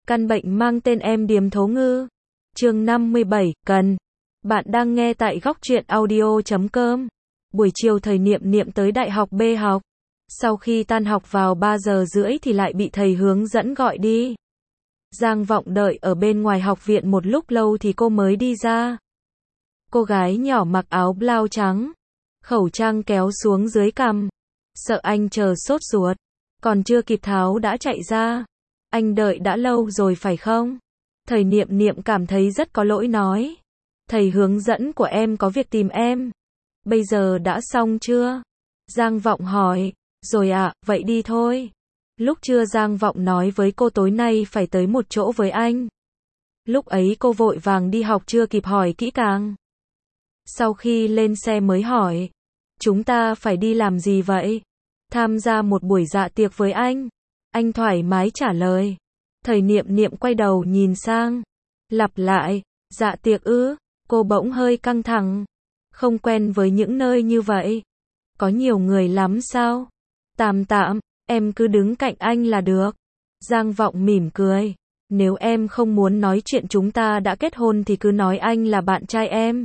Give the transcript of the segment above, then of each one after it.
Căn bệnh mang tên em điếm thố ngư. Chương 57, cần. Bạn đang nghe tại góc truyện audio.com. Buổi chiều thầy Niệm tới đại học B học. Sau khi tan học vào 3 giờ rưỡi thì lại bị thầy hướng dẫn gọi đi. Giang Vọng đợi ở bên ngoài học viện một lúc lâu thì cô mới đi ra. Cô gái nhỏ mặc áo blau trắng, khẩu trang kéo xuống dưới cằm. Sợ anh chờ sốt ruột, còn chưa kịp tháo đã chạy ra. Anh đợi đã lâu rồi phải không? Thầy Niệm cảm thấy rất có lỗi nói. Thầy hướng dẫn của em có việc tìm em. Bây giờ đã xong chưa? Giang Vọng hỏi. Rồi ạ, vậy đi thôi. Lúc trưa Giang Vọng nói với cô tối nay phải tới một chỗ với anh. Lúc ấy cô vội vàng đi học chưa kịp hỏi kỹ càng. Sau khi lên xe mới hỏi. Chúng ta phải đi làm gì vậy? Tham gia một buổi dạ tiệc với anh. Anh thoải mái trả lời. Thầy Niệm quay đầu nhìn sang. Lặp lại, dạ tiệc ư? Cô bỗng hơi căng thẳng. Không quen với những nơi như vậy. Có nhiều người lắm sao? Tạm, em cứ đứng cạnh anh là được. Giang Vọng mỉm cười. Nếu em không muốn nói chuyện chúng ta đã kết hôn thì cứ nói anh là bạn trai em.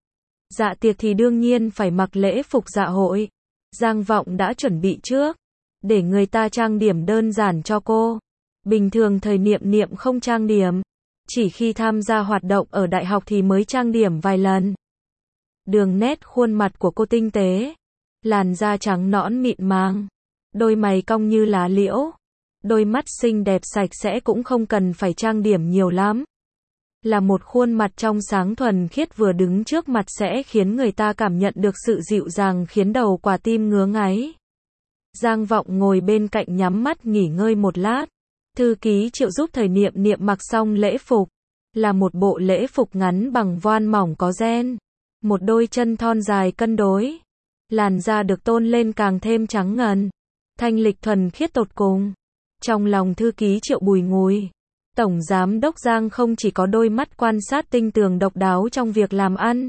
Dạ tiệc thì đương nhiên phải mặc lễ phục dạ hội. Giang Vọng đã chuẩn bị trước, để người ta trang điểm đơn giản cho cô. Bình thường thầy Niệm không trang điểm, chỉ khi tham gia hoạt động ở đại học thì mới trang điểm vài lần. Đường nét khuôn mặt của cô tinh tế, làn da trắng nõn mịn màng, đôi mày cong như lá liễu, đôi mắt xinh đẹp sạch sẽ cũng không cần phải trang điểm nhiều lắm. Là một khuôn mặt trong sáng thuần khiết vừa đứng trước mặt sẽ khiến người ta cảm nhận được sự dịu dàng khiến đầu quả tim ngứa ngáy. Giang Vọng ngồi bên cạnh nhắm mắt nghỉ ngơi một lát. Thư ký Triệu giúp thầy Niệm mặc xong lễ phục. Là một bộ lễ phục ngắn bằng voan mỏng có ren. Một đôi chân thon dài cân đối. Làn da được tôn lên càng thêm trắng ngần. Thanh lịch thuần khiết tột cùng. Trong lòng thư ký Triệu bùi ngùi. Tổng giám đốc Giang không chỉ có đôi mắt quan sát tinh tường độc đáo trong việc làm ăn,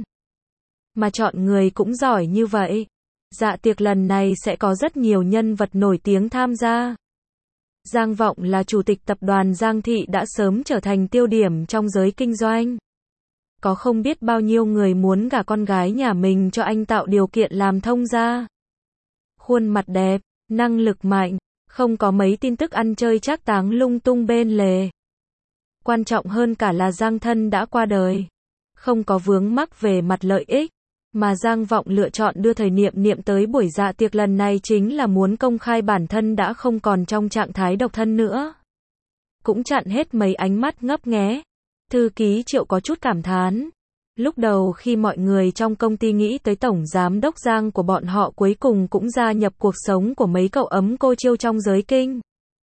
mà chọn người cũng giỏi như vậy. Dạ tiệc lần này sẽ có rất nhiều nhân vật nổi tiếng tham gia. Giang Vọng là chủ tịch tập đoàn Giang Thị đã sớm trở thành tiêu điểm trong giới kinh doanh. Có không biết bao nhiêu người muốn gả con gái nhà mình cho anh tạo điều kiện làm thông gia. Khuôn mặt đẹp, năng lực mạnh, không có mấy tin tức ăn chơi trác táng lung tung bên lề. Quan trọng hơn cả là Giang thân đã qua đời. Không có vướng mắc về mặt lợi ích, mà Giang Vọng lựa chọn đưa thầy Niệm tới buổi dạ tiệc lần này chính là muốn công khai bản thân đã không còn trong trạng thái độc thân nữa. Cũng chặn hết mấy ánh mắt ngấp nghé. Thư ký Triệu có chút cảm thán. Lúc đầu khi mọi người trong công ty nghĩ tới tổng giám đốc Giang của bọn họ cuối cùng cũng gia nhập cuộc sống của mấy cậu ấm cô chiêu trong giới kinh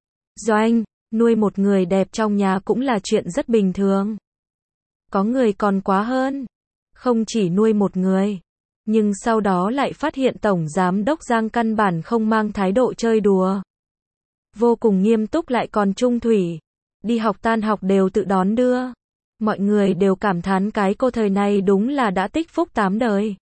doanh. Nuôi một người đẹp trong nhà cũng là chuyện rất bình thường. Có người còn quá hơn. Không chỉ nuôi một người, nhưng sau đó lại phát hiện tổng giám đốc Giang căn bản không mang thái độ chơi đùa. Vô cùng nghiêm túc lại còn trung thủy. Đi học tan học đều tự đón đưa. Mọi người đều cảm thán cái cô thời này đúng là đã tích phúc 8 đời.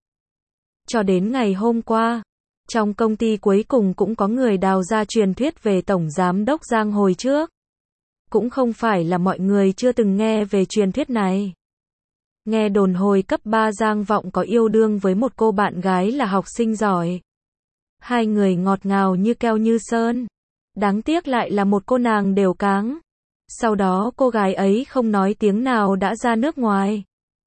Cho đến ngày hôm qua, trong công ty cuối cùng cũng có người đào ra truyền thuyết về tổng giám đốc Giang hồi trước. Cũng không phải là mọi người chưa từng nghe về truyền thuyết này. Nghe đồn hồi cấp 3 Giang Vọng có yêu đương với một cô bạn gái là học sinh giỏi. Hai người ngọt ngào như keo như sơn. Đáng tiếc lại là một cô nàng đều cáng. Sau đó cô gái ấy không nói tiếng nào đã ra nước ngoài.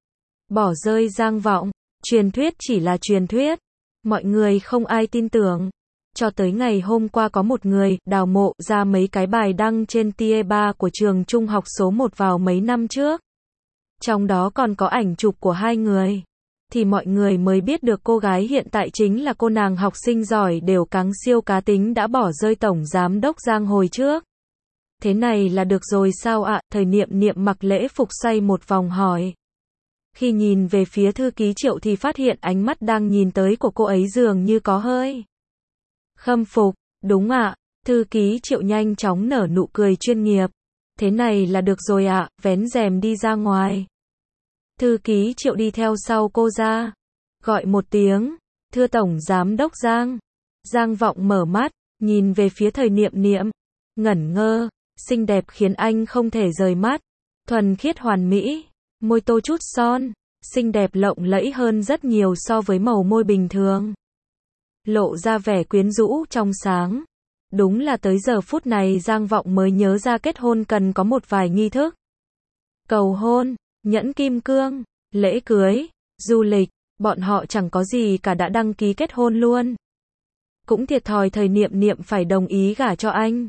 Bỏ rơi Giang Vọng. Truyền thuyết chỉ là truyền thuyết. Mọi người không ai tin tưởng. Cho tới ngày hôm qua có một người đào mộ ra mấy cái bài đăng trên tier 3 của trường trung học số 1 vào mấy năm trước. Trong đó còn có ảnh chụp của hai người. Thì mọi người mới biết được cô gái hiện tại chính là cô nàng học sinh giỏi đều cáng siêu cá tính đã bỏ rơi tổng giám đốc Giang hồi trước. Thế này là được rồi sao ạ? Thầy Niệm mặc lễ phục xoay một vòng hỏi. Khi nhìn về phía thư ký Triệu thì phát hiện ánh mắt đang nhìn tới của cô ấy dường như có hơi khâm phục. Đúng ạ. Thư ký Triệu nhanh chóng nở nụ cười chuyên nghiệp. Thế này là được rồi ạ. Vén rèm đi ra ngoài. Thư ký Triệu đi theo sau cô ra. Gọi một tiếng. Thưa tổng giám đốc Giang. Giang Vọng mở mắt, nhìn về phía thầy Niệm. Ngẩn ngơ. xinh đẹp khiến anh không thể rời mắt. Thuần khiết hoàn mỹ, môi tô chút son, xinh đẹp lộng lẫy hơn rất nhiều so với màu môi bình thường. Lộ ra vẻ quyến rũ trong sáng. Đúng là tới giờ phút này Giang Vọng mới nhớ ra kết hôn cần có một vài nghi thức. Cầu hôn, nhẫn kim cương, lễ cưới, du lịch, bọn họ chẳng có gì cả đã đăng ký kết hôn luôn. Cũng thiệt thòi thầy Niệm Niệm phải đồng ý gả cho anh.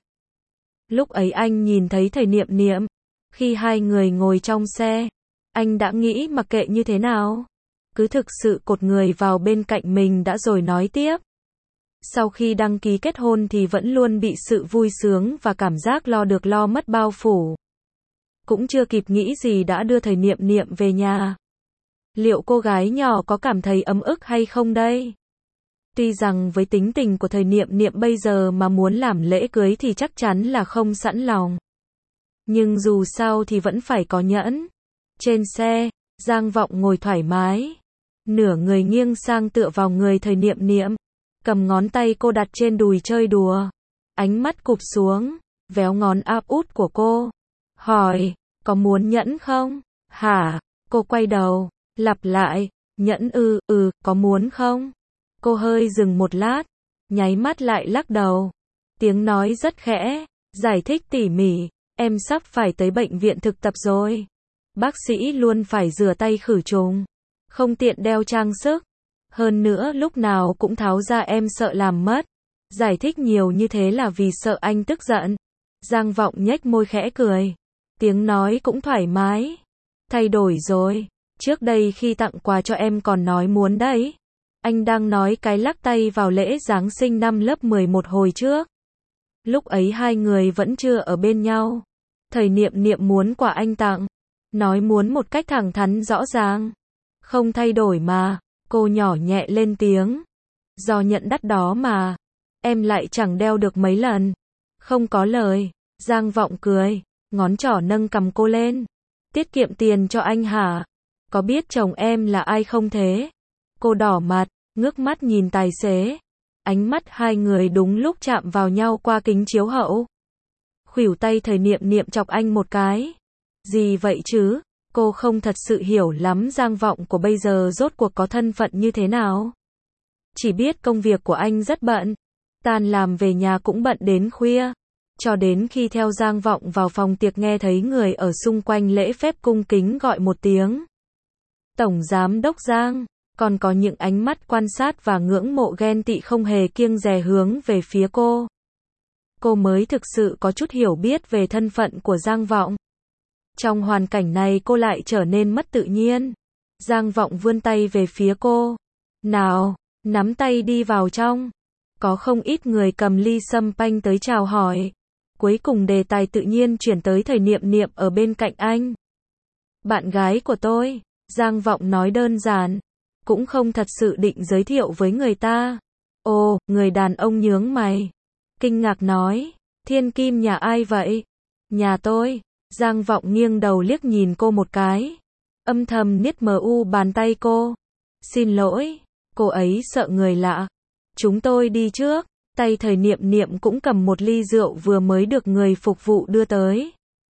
Lúc ấy anh nhìn thấy thầy Niệm Niệm, khi hai người ngồi trong xe, anh đã nghĩ mặc kệ như thế nào, cứ thực sự cột người vào bên cạnh mình đã rồi nói tiếp. Sau khi đăng ký kết hôn thì vẫn luôn bị sự vui sướng và cảm giác lo được lo mất bao phủ. Cũng chưa kịp nghĩ gì đã đưa thầy Niệm Niệm về nhà. Liệu cô gái nhỏ có cảm thấy ấm ức hay không đây? Tuy rằng với tính tình của thầy Niệm Niệm bây giờ mà muốn làm lễ cưới thì chắc chắn là không sẵn lòng. Nhưng dù sao thì vẫn phải có nhẫn. Trên xe, Giang Vọng ngồi thoải mái. Nửa người nghiêng sang tựa vào người thầy Niệm Niệm. Cầm ngón tay cô đặt trên đùi chơi đùa. Ánh mắt cụp xuống, véo ngón áp út của cô. Hỏi, có muốn nhẫn không? Hả? Cô quay đầu, lặp lại, nhẫn có muốn không? Cô hơi dừng một lát, nháy mắt lại lắc đầu. Tiếng nói rất khẽ, giải thích tỉ mỉ, em sắp phải tới bệnh viện thực tập rồi. Bác sĩ luôn phải rửa tay khử trùng, không tiện đeo trang sức. Hơn nữa lúc nào cũng tháo ra em sợ làm mất. Giải thích nhiều như thế là vì sợ anh tức giận. Giang Vọng nhếch môi khẽ cười. Tiếng nói cũng thoải mái. Thay đổi rồi. Trước đây khi tặng quà cho em còn nói muốn đấy. Anh đang nói cái lắc tay vào lễ Giáng sinh năm lớp 11 hồi trước. Lúc ấy hai người vẫn chưa ở bên nhau. Thầy Niệm Niệm muốn quà anh tặng. Nói muốn một cách thẳng thắn rõ ràng. Không thay đổi mà. Cô nhỏ nhẹ lên tiếng. Do nhận đắt đó mà. Em lại chẳng đeo được mấy lần. Không có lời. Giang Vọng cười. Ngón trỏ nâng cầm cô lên. Tiết kiệm tiền cho anh hả? Có biết chồng em là ai không thế? Cô đỏ mặt, ngước mắt nhìn tài xế. Ánh mắt hai người đúng lúc chạm vào nhau qua kính chiếu hậu. Khuỷu tay thầy Niệm Niệm chọc anh một cái. Gì vậy chứ? Cô không thật sự hiểu lắm Giang Vọng của bây giờ rốt cuộc có thân phận như thế nào. Chỉ biết công việc của anh rất bận. Tan làm về nhà cũng bận đến khuya. Cho đến khi theo Giang Vọng vào phòng tiệc nghe thấy người ở xung quanh lễ phép cung kính gọi một tiếng. Tổng Giám đốc Giang, còn có những ánh mắt quan sát và ngưỡng mộ ghen tị không hề kiêng dè hướng về phía cô. Cô mới thực sự có chút hiểu biết về thân phận của Giang Vọng. Trong hoàn cảnh này cô lại trở nên mất tự nhiên. Giang Vọng vươn tay về phía cô. Nào, nắm tay đi vào trong. Có không ít người cầm ly sâm panh tới chào hỏi. Cuối cùng đề tài tự nhiên chuyển tới thầy Niệm Niệm ở bên cạnh anh. Bạn gái của tôi, Giang Vọng nói đơn giản. Cũng không thật sự định giới thiệu với người ta. Ồ, người đàn ông nhướng mày. Kinh ngạc nói, thiên kim nhà ai vậy? Nhà tôi. Giang Vọng nghiêng đầu liếc nhìn cô một cái. Âm thầm niết bàn tay cô. Xin lỗi, cô ấy sợ người lạ. Chúng tôi đi trước. Tay thầy Niệm Niệm cũng cầm một ly rượu vừa mới được người phục vụ đưa tới.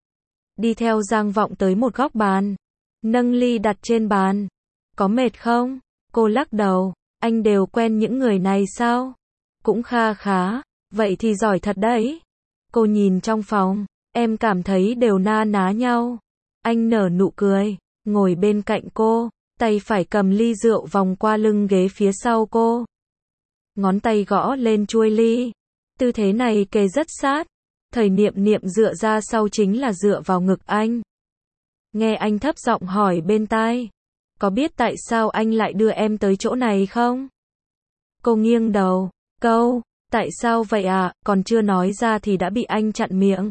Đi theo Giang Vọng tới một góc bàn. Nâng ly đặt trên bàn. Có mệt không? Cô lắc đầu. Anh đều quen những người này sao? Cũng kha khá. Vậy thì giỏi thật đấy. Cô nhìn trong phòng. Em cảm thấy đều na ná nhau. Anh nở nụ cười. Ngồi bên cạnh cô. Tay phải cầm ly rượu vòng qua lưng ghế phía sau cô. Ngón tay gõ lên chuôi ly. Tư thế này kề rất sát. Thầy Niệm Niệm dựa ra sau chính là dựa vào ngực anh. Nghe anh thấp giọng hỏi bên tai. Có biết tại sao anh lại đưa em tới chỗ này không? Cô nghiêng đầu. Câu, tại sao vậy à, còn chưa nói ra thì đã bị anh chặn miệng.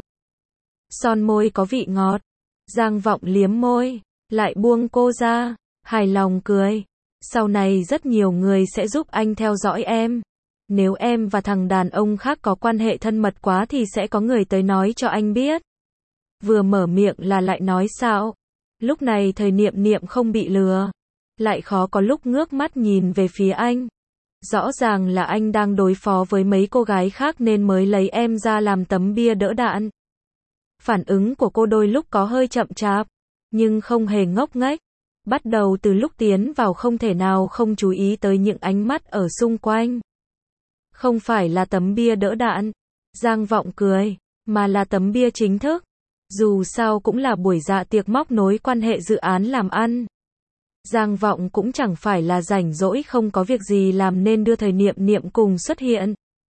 Son môi có vị ngọt. Giang Vọng liếm môi. Lại buông cô ra. Hài lòng cười. Sau này rất nhiều người sẽ giúp anh theo dõi em. Nếu em và thằng đàn ông khác có quan hệ thân mật quá thì sẽ có người tới nói cho anh biết. Vừa mở miệng là lại nói sao. Lúc này thầy Niệm Niệm không bị lừa. Lại khó có lúc ngước mắt nhìn về phía anh. Rõ ràng là anh đang đối phó với mấy cô gái khác nên mới lấy em ra làm tấm bia đỡ đạn. Phản ứng của cô đôi lúc có hơi chậm chạp, nhưng không hề ngốc nghếch. Bắt đầu từ lúc tiến vào không thể nào không chú ý tới những ánh mắt ở xung quanh. Không phải là tấm bia đỡ đạn, Giang Vọng cười, mà là tấm bia chính thức. Dù sao cũng là buổi dạ tiệc móc nối quan hệ dự án làm ăn. Giang Vọng cũng chẳng phải là rảnh rỗi không có việc gì làm nên đưa thầy Niệm Niệm cùng xuất hiện.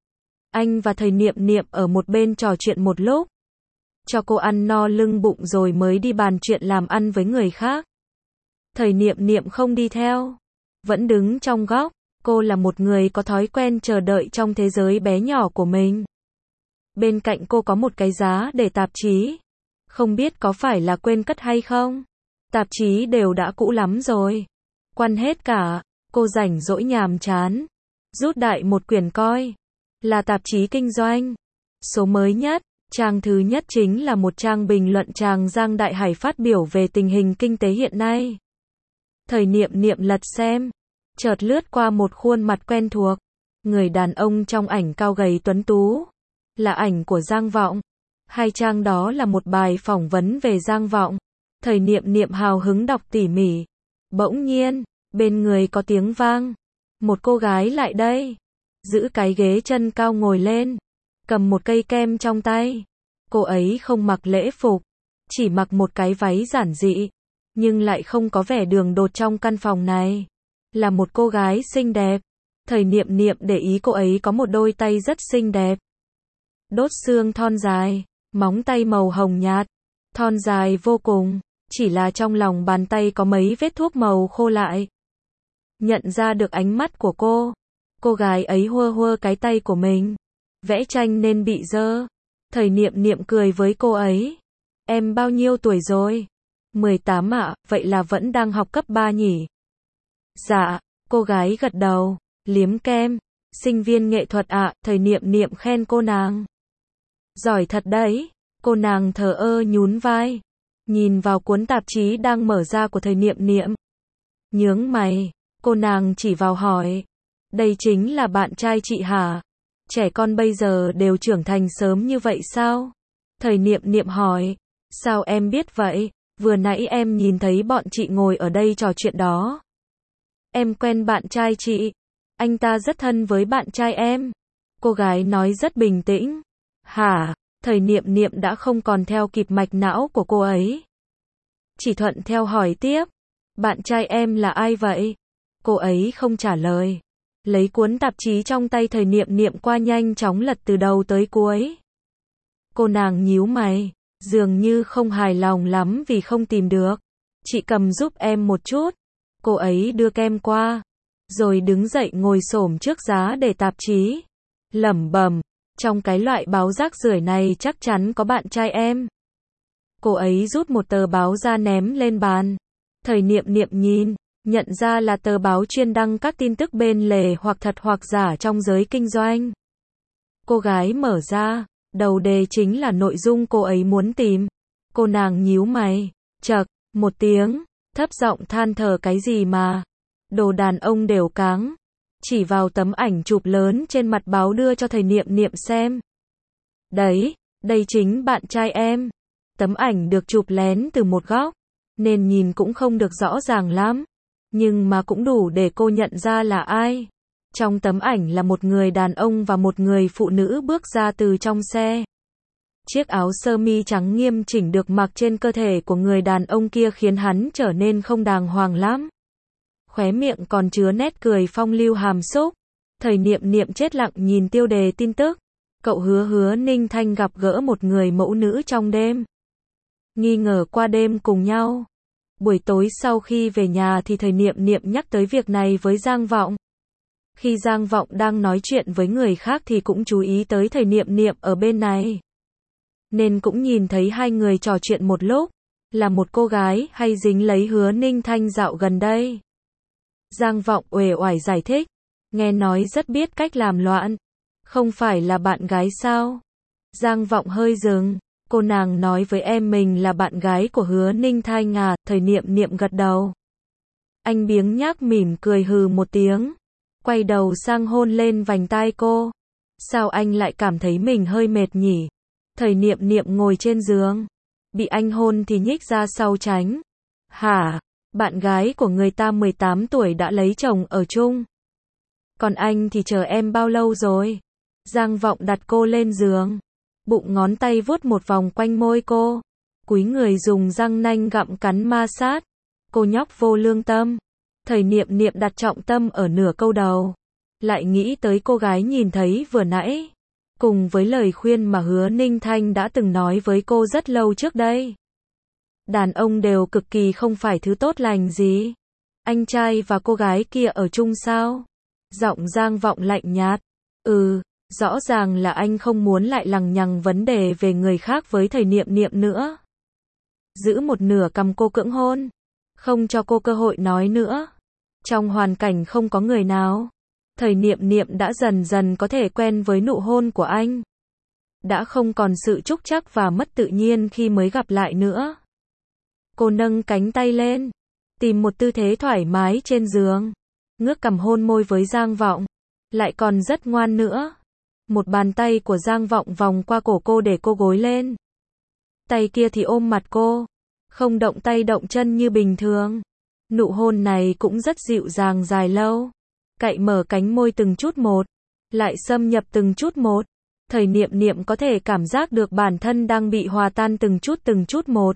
Anh và thầy Niệm Niệm ở một bên trò chuyện một lúc. Cho cô ăn no lưng bụng rồi mới đi bàn chuyện làm ăn với người khác. Thầy Niệm Niệm không đi theo, vẫn đứng trong góc. Cô là một người có thói quen chờ đợi trong thế giới bé nhỏ của mình. Bên cạnh cô có một cái giá để tạp chí. Không biết có phải là quên cất hay không? Tạp chí đều đã cũ lắm rồi. Quăn hết cả, cô rảnh rỗi nhàm chán. Rút đại một quyển coi. Là tạp chí kinh doanh. Số mới nhất, trang thứ nhất chính là một trang bình luận chàng Giang Đại Hải phát biểu về tình hình kinh tế hiện nay. Thầy Niệm Niệm lật xem. Chợt lướt qua một khuôn mặt quen thuộc. Người đàn ông trong ảnh cao gầy tuấn tú. Là ảnh của Giang Vọng. Hai trang đó là một bài phỏng vấn về Giang Vọng. Thầy Niệm Niệm hào hứng đọc tỉ mỉ. Bỗng nhiên, bên người có tiếng vang. Một cô gái lại đây. Giữ cái ghế chân cao ngồi lên. Cầm một cây kem trong tay. Cô ấy không mặc lễ phục. Chỉ mặc một cái váy giản dị. Nhưng lại không có vẻ đường đột trong căn phòng này. Là một cô gái xinh đẹp. Thầy Niệm Niệm để ý cô ấy có một đôi tay rất xinh đẹp. Đốt xương thon dài. Móng tay màu hồng nhạt. Thon dài vô cùng. Chỉ là trong lòng bàn tay có mấy vết thuốc màu khô lại. Nhận ra được ánh mắt của cô gái ấy hua hua cái tay của mình. Vẽ tranh nên bị dơ. Thầy Niệm Niệm cười với cô ấy. Em bao nhiêu tuổi rồi? 18 ạ, vậy là vẫn đang học cấp 3 nhỉ? Dạ, cô gái gật đầu, liếm kem. Sinh viên nghệ thuật ạ, thầy Niệm Niệm khen cô nàng. Giỏi thật đấy. Cô nàng thờ ơ nhún vai. Nhìn vào cuốn tạp chí đang mở ra của thầy Niệm Niệm. Nhướng mày, cô nàng chỉ vào hỏi. Đây chính là bạn trai chị hả? Trẻ con bây giờ đều trưởng thành sớm như vậy sao? Thầy Niệm Niệm hỏi. Sao em biết vậy? Vừa nãy em nhìn thấy bọn chị ngồi ở đây trò chuyện đó. Em quen bạn trai chị. Anh ta rất thân với bạn trai em. Cô gái nói rất bình tĩnh. Hả? Thầy Niệm Niệm đã không còn theo kịp mạch não của cô ấy. Chỉ thuận theo hỏi tiếp. Bạn trai em là ai vậy? Cô ấy không trả lời. Lấy cuốn tạp chí trong tay thầy Niệm Niệm qua nhanh chóng lật từ đầu tới cuối. Cô nàng nhíu mày. Dường như không hài lòng lắm vì không tìm được. Chị cầm giúp em một chút. Cô ấy đưa kem qua. Rồi đứng dậy ngồi xổm trước giá để tạp chí. Lẩm bẩm. Trong cái loại báo rác rưởi này chắc chắn có bạn trai em. Cô ấy rút một tờ báo ra ném lên bàn. Thầy Niệm Niệm nhìn, nhận ra là tờ báo chuyên đăng các tin tức bên lề hoặc thật hoặc giả trong giới kinh doanh. Cô gái mở ra, đầu đề chính là nội dung cô ấy muốn tìm. Cô nàng nhíu mày, chậc, một tiếng, thấp giọng than thở cái gì mà. Đồ đàn ông đều cáng. Chỉ vào tấm ảnh chụp lớn trên mặt báo đưa cho thầy Niệm Niệm xem. Đấy, đây chính bạn trai em. Tấm ảnh được chụp lén từ một góc, nên nhìn cũng không được rõ ràng lắm. Nhưng mà cũng đủ để cô nhận ra là ai. Trong tấm ảnh là một người đàn ông và một người phụ nữ bước ra từ trong xe. Chiếc áo sơ mi trắng nghiêm chỉnh được mặc trên cơ thể của người đàn ông kia khiến hắn trở nên không đàng hoàng lắm. Khóe miệng còn chứa nét cười phong lưu hàm xúc. Thầy Niệm Niệm chết lặng nhìn tiêu đề tin tức. Cậu Hứa Ninh Thanh gặp gỡ một người mẫu nữ trong đêm. Nghi ngờ qua đêm cùng nhau. Buổi tối sau khi về nhà thì thầy Niệm Niệm nhắc tới việc này với Giang Vọng. Khi Giang Vọng đang nói chuyện với người khác thì cũng chú ý tới thầy Niệm Niệm ở bên này. Nên cũng nhìn thấy hai người trò chuyện một lúc. Là một cô gái hay dính lấy Hứa Ninh Thanh dạo gần đây. Giang Vọng uể oải giải thích. Nghe nói rất biết cách làm loạn. Không phải là bạn gái sao? Giang Vọng hơi dừng. Cô nàng nói với em mình là bạn gái của Hứa Ninh Thanh à? Thầy Niệm Niệm gật đầu. Anh biếng nhác mỉm cười hừ một tiếng. Quay đầu sang hôn lên vành tai cô. Sao anh lại cảm thấy mình hơi mệt nhỉ? Thời Niệm Niệm ngồi trên giường, bị anh hôn thì nhích ra sau tránh. Hả? Bạn gái của người ta 18 tuổi đã lấy chồng ở chung. Còn anh thì chờ em bao lâu rồi? Giang Vọng đặt cô lên giường, bụng ngón tay vuốt một vòng quanh môi cô, cúi người dùng răng nanh gặm cắn ma sát. Cô nhóc vô lương tâm. Thời Niệm Niệm đặt trọng tâm ở nửa câu đầu, lại nghĩ tới cô gái nhìn thấy vừa nãy, cùng với lời khuyên mà Hứa Ninh Thanh đã từng nói với cô rất lâu trước đây. Đàn ông đều cực kỳ không phải thứ tốt lành gì. Anh trai và cô gái kia ở chung sao? Giọng Giang Vọng lạnh nhạt. Rõ ràng là anh không muốn lại lằng nhằng vấn đề về người khác với Thời Niệm Niệm nữa. Giữ một nửa cầm cô cưỡng hôn, không cho cô cơ hội nói nữa. Trong hoàn cảnh không có người nào, Thời Niệm Niệm đã dần dần có thể quen với nụ hôn của anh. Đã không còn sự trúc trắc và mất tự nhiên khi mới gặp lại nữa. Cô nâng cánh tay lên, tìm một tư thế thoải mái trên giường, ngước cằm hôn môi với Giang Vọng, lại còn rất ngoan nữa. Một bàn tay của Giang Vọng vòng qua cổ cô để cô gối lên. Tay kia thì ôm mặt cô, không động tay động chân như bình thường. Nụ hôn này cũng rất dịu dàng dài lâu, cạy mở cánh môi từng chút một, lại xâm nhập từng chút một. Thời Niệm Niệm có thể cảm giác được bản thân đang bị hòa tan từng chút một.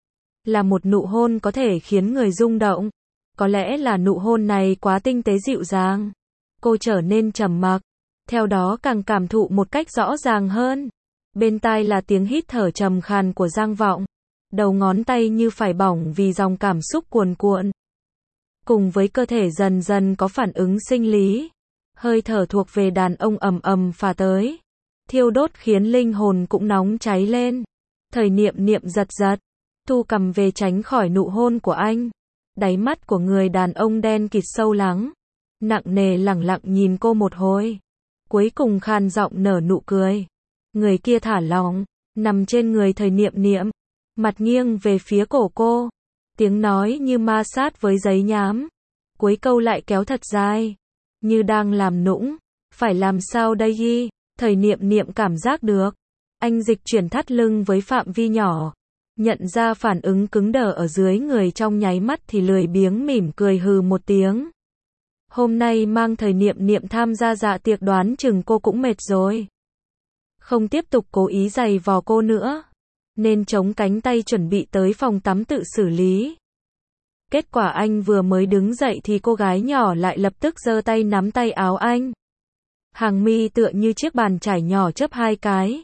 Là một nụ hôn có thể khiến người rung động. Có lẽ là nụ hôn này quá tinh tế dịu dàng. Cô trở nên trầm mặc, theo đó càng cảm thụ một cách rõ ràng hơn. Bên tai là tiếng hít thở trầm khàn của Giang Vọng. Đầu ngón tay như phải bỏng vì dòng cảm xúc cuồn cuộn. Cùng với cơ thể dần dần có phản ứng sinh lý. Hơi thở thuộc về đàn ông ầm ầm phả tới, thiêu đốt khiến linh hồn cũng nóng cháy lên. Thời Niệm Niệm giật giật, thu cầm về tránh khỏi nụ hôn của anh. Đáy mắt của người đàn ông đen kịt sâu lắng, nặng nề lẳng lặng nhìn cô một hồi. Cuối cùng khan giọng nở nụ cười. Người kia thả lỏng, nằm trên người Thời Niệm Niệm, mặt nghiêng về phía cổ cô. Tiếng nói như ma sát với giấy nhám. Cuối câu lại kéo thật dài, như đang làm nũng. Phải làm sao đây ghi? Thời Niệm Niệm cảm giác được. Anh dịch chuyển thắt lưng với phạm vi nhỏ. Nhận ra phản ứng cứng đờ ở dưới người trong nháy mắt thì lười biếng mỉm cười hừ một tiếng. Hôm nay mang Thời Niệm Niệm tham gia dạ tiệc đoán chừng cô cũng mệt rồi. Không tiếp tục cố ý giày vò cô nữa, nên chống cánh tay chuẩn bị tới phòng tắm tự xử lý. Kết quả anh vừa mới đứng dậy thì cô gái nhỏ lại lập tức giơ tay nắm tay áo anh. Hàng mi tựa như chiếc bàn chải nhỏ chớp hai cái.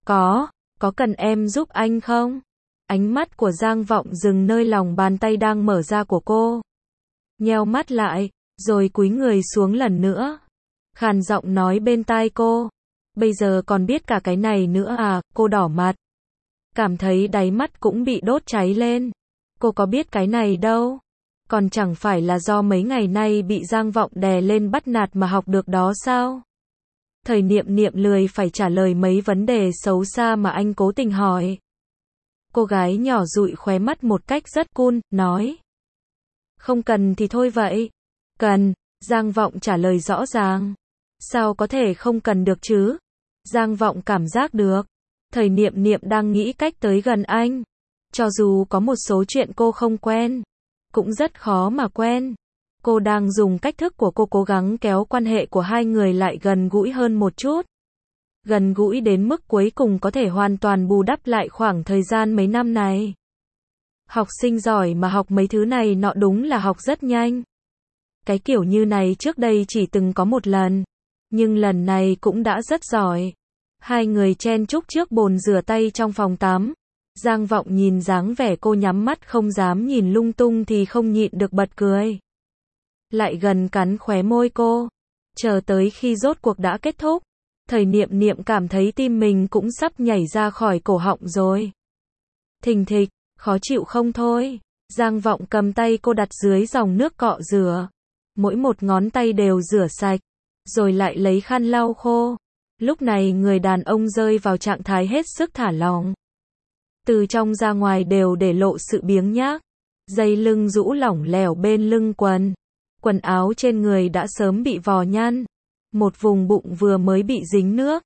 Có cần em giúp anh không? Ánh mắt của Giang Vọng dừng nơi lòng bàn tay đang mở ra của cô. Nheo mắt lại, rồi cúi người xuống lần nữa. Khàn giọng nói bên tai cô. Bây giờ còn biết cả cái này nữa à? Cô đỏ mặt, cảm thấy đáy mắt cũng bị đốt cháy lên. Cô có biết cái này đâu. Còn chẳng phải là do mấy ngày nay bị Giang Vọng đè lên bắt nạt mà học được đó sao? Thời Niệm Niệm lười phải trả lời mấy vấn đề xấu xa mà anh cố tình hỏi. Cô gái nhỏ dụi khóe mắt một cách rất cool, nói. Không cần thì thôi vậy. Cần, Giang Vọng trả lời rõ ràng. Sao có thể không cần được chứ? Giang Vọng cảm giác được. Thời Niệm Niệm đang nghĩ cách tới gần anh. Cho dù có một số chuyện cô không quen, cũng rất khó mà quen. Cô đang dùng cách thức của cô cố gắng kéo quan hệ của hai người lại gần gũi hơn một chút. Gần gũi đến mức cuối cùng có thể hoàn toàn bù đắp lại khoảng thời gian mấy năm này. Học sinh giỏi mà học mấy thứ này nọ đúng là học rất nhanh. Cái kiểu như này trước đây chỉ từng có một lần, nhưng lần này cũng đã rất giỏi. Hai người chen chúc trước bồn rửa tay trong phòng tắm. Giang Vọng nhìn dáng vẻ cô nhắm mắt không dám nhìn lung tung thì không nhịn được bật cười. Lại gần cắn khóe môi cô. Chờ tới khi rốt cuộc đã kết thúc, Thời Niệm Niệm cảm thấy tim mình cũng sắp nhảy ra khỏi cổ họng rồi. Thình thịch, khó chịu không thôi. Giang Vọng cầm tay cô đặt dưới dòng nước cọ rửa. Mỗi một ngón tay đều rửa sạch, rồi lại lấy khăn lau khô. Lúc này người đàn ông rơi vào trạng thái hết sức thả lỏng. Từ trong ra ngoài đều để lộ sự biếng nhác. Dây lưng rũ lỏng lẻo bên lưng quần. Quần áo trên người đã sớm bị vò nhăn. Một vùng bụng vừa mới bị dính nước.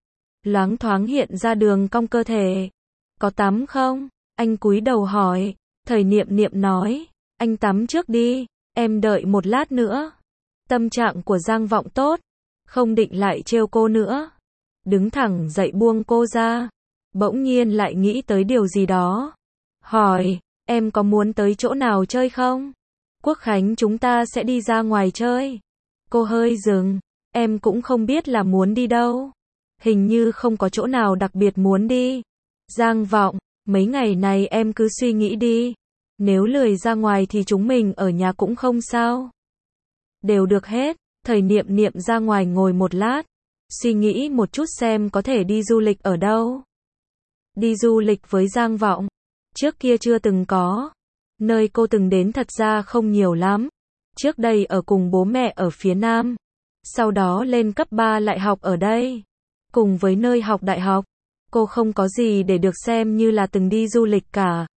loáng thoáng hiện ra đường cong cơ thể. Có tắm không? Anh cúi đầu hỏi. Thời Niệm Niệm nói, anh tắm trước đi, em đợi một lát nữa. Tâm trạng của Giang Vọng tốt, không định lại trêu cô nữa. Đứng thẳng dậy buông cô ra, bỗng nhiên lại nghĩ tới điều gì đó. Hỏi, em có muốn tới chỗ nào chơi không? Quốc khánh chúng ta sẽ đi ra ngoài chơi. Cô hơi dừng, em cũng không biết là muốn đi đâu. Hình như không có chỗ nào đặc biệt muốn đi. Giang Vọng, mấy ngày này em cứ suy nghĩ đi. Nếu lười ra ngoài thì chúng mình ở nhà cũng không sao. Đều được hết. Thời Niệm Niệm ra ngoài ngồi một lát, suy nghĩ một chút xem có thể đi du lịch ở đâu. Đi du lịch với Giang Vọng, trước kia chưa từng có. Nơi cô từng đến thật ra không nhiều lắm. Trước đây ở cùng bố mẹ ở phía Nam, sau đó lên cấp 3 lại học ở đây. Cùng với nơi học đại học, cô không có gì để được xem như là từng đi du lịch cả.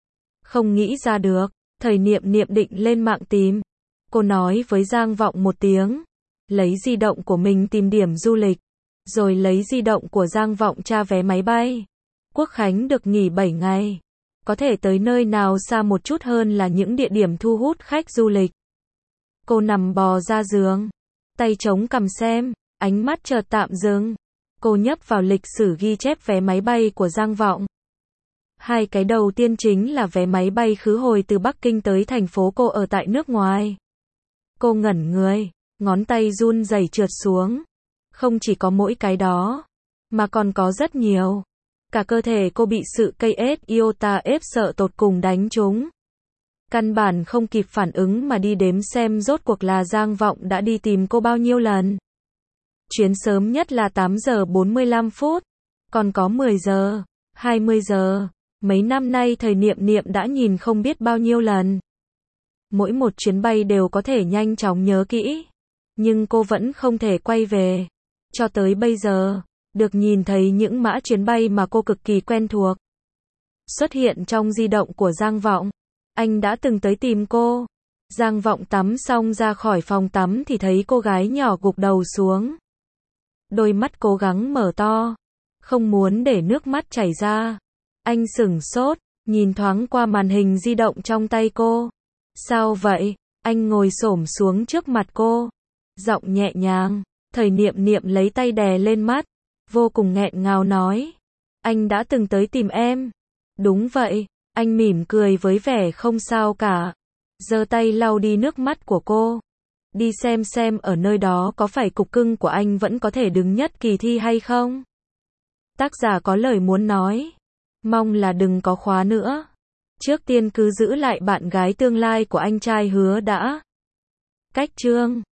Không nghĩ ra được, Thời Niệm Niệm định lên mạng tìm. Cô nói với Giang Vọng một tiếng, lấy di động của mình tìm điểm du lịch, rồi lấy di động của Giang Vọng tra vé máy bay. Quốc khánh được nghỉ 7 ngày, có thể tới nơi nào xa một chút hơn là những địa điểm thu hút khách du lịch. Cô nằm bò ra giường, tay chống cằm xem, ánh mắt chợt tạm dừng. Cô nhấp vào lịch sử ghi chép vé máy bay của Giang Vọng. Hai cái đầu tiên chính là vé máy bay khứ hồi từ Bắc Kinh tới thành phố cô ở tại nước ngoài. Cô ngẩn người, ngón tay run rẩy trượt xuống. Không chỉ có mỗi cái đó, mà còn có rất nhiều. Cả cơ thể cô bị sự cây iota ép sợ tột cùng đánh trúng. Căn bản không kịp phản ứng mà đi đếm xem rốt cuộc là Giang Vọng đã đi tìm cô bao nhiêu lần. Chuyến sớm nhất là 8 giờ 45 phút, còn có 10 giờ, 20 giờ. Mấy năm nay Thời Niệm Niệm đã nhìn không biết bao nhiêu lần. Mỗi một chuyến bay đều có thể nhanh chóng nhớ kỹ, nhưng cô vẫn không thể quay về. Cho tới bây giờ, được nhìn thấy những mã chuyến bay mà cô cực kỳ quen thuộc xuất hiện trong di động của Giang Vọng. Anh đã từng tới tìm cô. Giang Vọng tắm xong ra khỏi phòng tắm thì thấy cô gái nhỏ gục đầu xuống. Đôi mắt cố gắng mở to, không muốn để nước mắt chảy ra. Anh sửng sốt, nhìn thoáng qua màn hình di động trong tay cô. Sao vậy? Anh ngồi xổm xuống trước mặt cô, giọng nhẹ nhàng. Thời Niệm Niệm lấy tay đè lên mắt, vô cùng nghẹn ngào nói. Anh đã từng tới tìm em. Đúng vậy, anh mỉm cười với vẻ không sao cả. Giơ tay lau đi nước mắt của cô. Đi xem ở nơi đó có phải cục cưng của anh vẫn có thể đứng nhất kỳ thi hay không? Tác giả có lời muốn nói. Mong là đừng có khóa nữa. Trước tiên cứ giữ lại bạn gái tương lai của anh trai Hứa đã. Cách chương